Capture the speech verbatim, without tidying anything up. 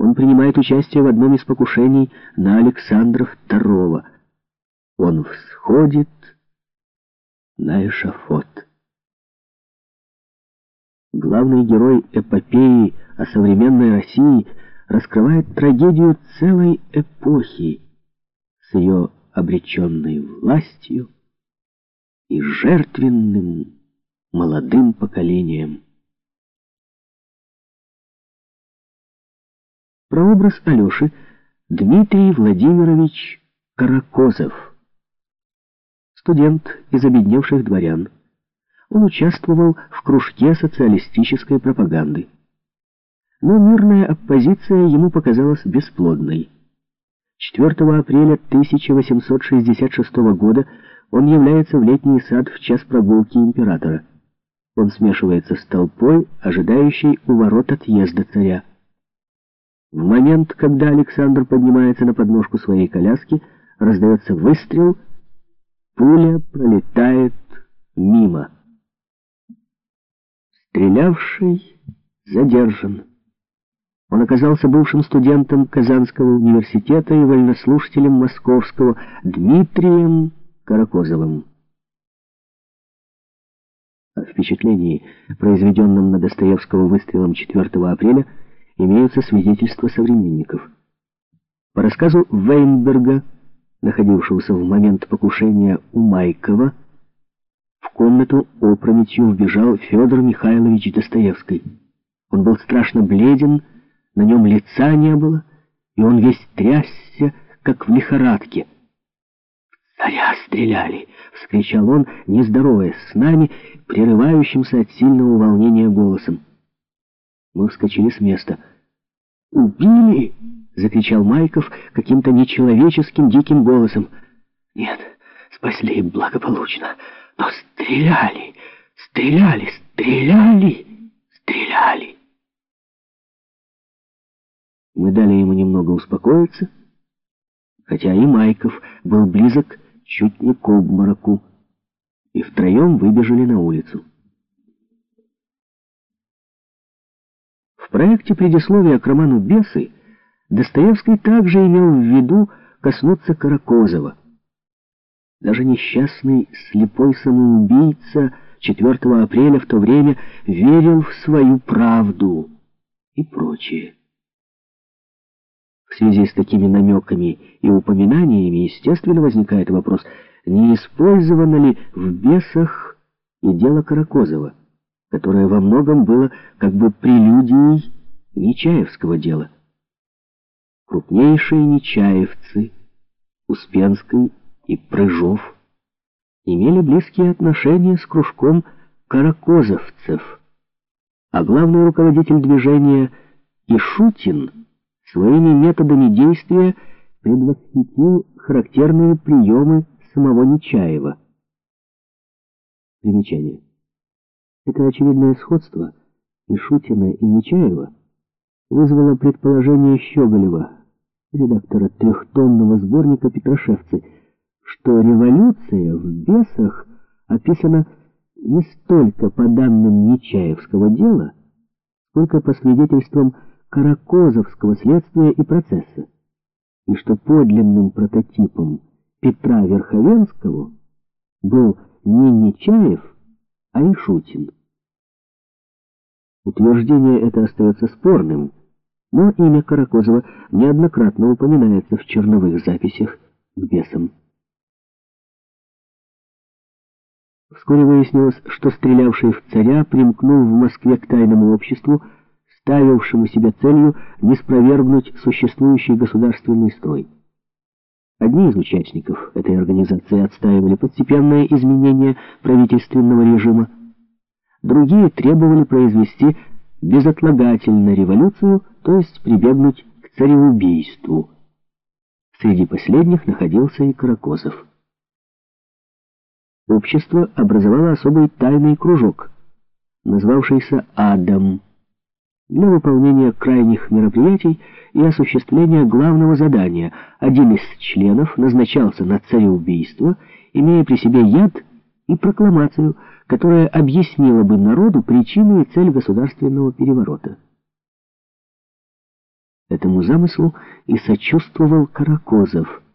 Он принимает участие в одном из покушений на Александра второго. Он всходит на эшафот. Главный герой эпопеи о современной России раскрывает трагедию целой эпохи с ее обреченной властью и жертвенным молодым поколением. Прообраз Алеши — Дмитрий Владимирович Каракозов. Студент из обедневших дворян. Он участвовал в кружке социалистической пропаганды. Но мирная оппозиция ему показалась бесплодной. четвёртого апреля тысяча восемьсот шестьдесят шестого года он является в летний сад в час прогулки императора. Он смешивается с толпой, ожидающей у ворот отъезда царя. В момент, когда Александр поднимается на подножку своей коляски, раздается выстрел, пуля пролетает мимо. Стрелявший задержан. Он оказался бывшим студентом Казанского университета и вольнослушателем Московского Дмитрием Каракозовым. О впечатлении, произведенном на Достоевского выстрелом четвёртого апреля, имеются свидетельства современников. По рассказу Вейнберга, находившегося в момент покушения у Майкова, в комнату опрометью вбежал Федор Михайлович Достоевский. Он был страшно бледен, на нем лица не было, и он весь трясся, как в лихорадке. «В царя стреляли!» — вскричал он, не здороваясь с нами, прерывающимся от сильного волнения голосом. Мы вскочили с места. «Убили!» — закричал Майков каким-то нечеловеческим диким голосом. «Нет, спасли благополучно, но стреляли, стреляли, стреляли, стреляли!» Мы дали ему немного успокоиться, хотя и Майков был близок чуть не к обмороку, и втроем выбежали на улицу. В проекте предисловия к роману «Бесы» Достоевский также имел в виду коснуться Каракозова. Даже несчастный слепой самоубийца четвёртого апреля в то время верил в свою правду и прочее. В связи с такими намеками и упоминаниями, естественно, возникает вопрос, не использовано ли в «Бесах» и дело Каракозова, которое во многом было как бы прелюдией Нечаевского дела. Крупнейшие нечаевцы, Успенский и Прыжов, имели близкие отношения с кружком каракозовцев, а главный руководитель движения Ишутин своими методами действия предвосхитил характерные приемы самого Нечаева. Примечание. Это очевидное сходство Ишутина и Нечаева вызвало предположение Щеголева, редактора трехтомного сборника «Петрошевцы», что революция в «Бесах» описана не столько по данным Нечаевского дела, сколько по свидетельствам Каракозовского следствия и процесса, и что подлинным прототипом Петра Верховенского был не Нечаев, а Ишутин. Утверждение это остается спорным, но имя Каракозова неоднократно упоминается в черновых записях к «Бесам». Вскоре выяснилось, что стрелявший в царя примкнул в Москве к тайному обществу, ставившему себе целью ниспровергнуть существующий государственный строй. Одни из участников этой организации отстаивали постепенное изменение правительственного режима, другие требовали произвести безотлагательно революцию, то есть прибегнуть к цареубийству. Среди последних находился и Каракозов. Общество образовало особый тайный кружок, назвавшийся «Адом», для выполнения крайних мероприятий и осуществления главного задания. Один из членов назначался на цареубийство, имея при себе яд и прокламацию, которая объяснила бы народу причину и цель государственного переворота. Этому замыслу и сочувствовал Каракозов,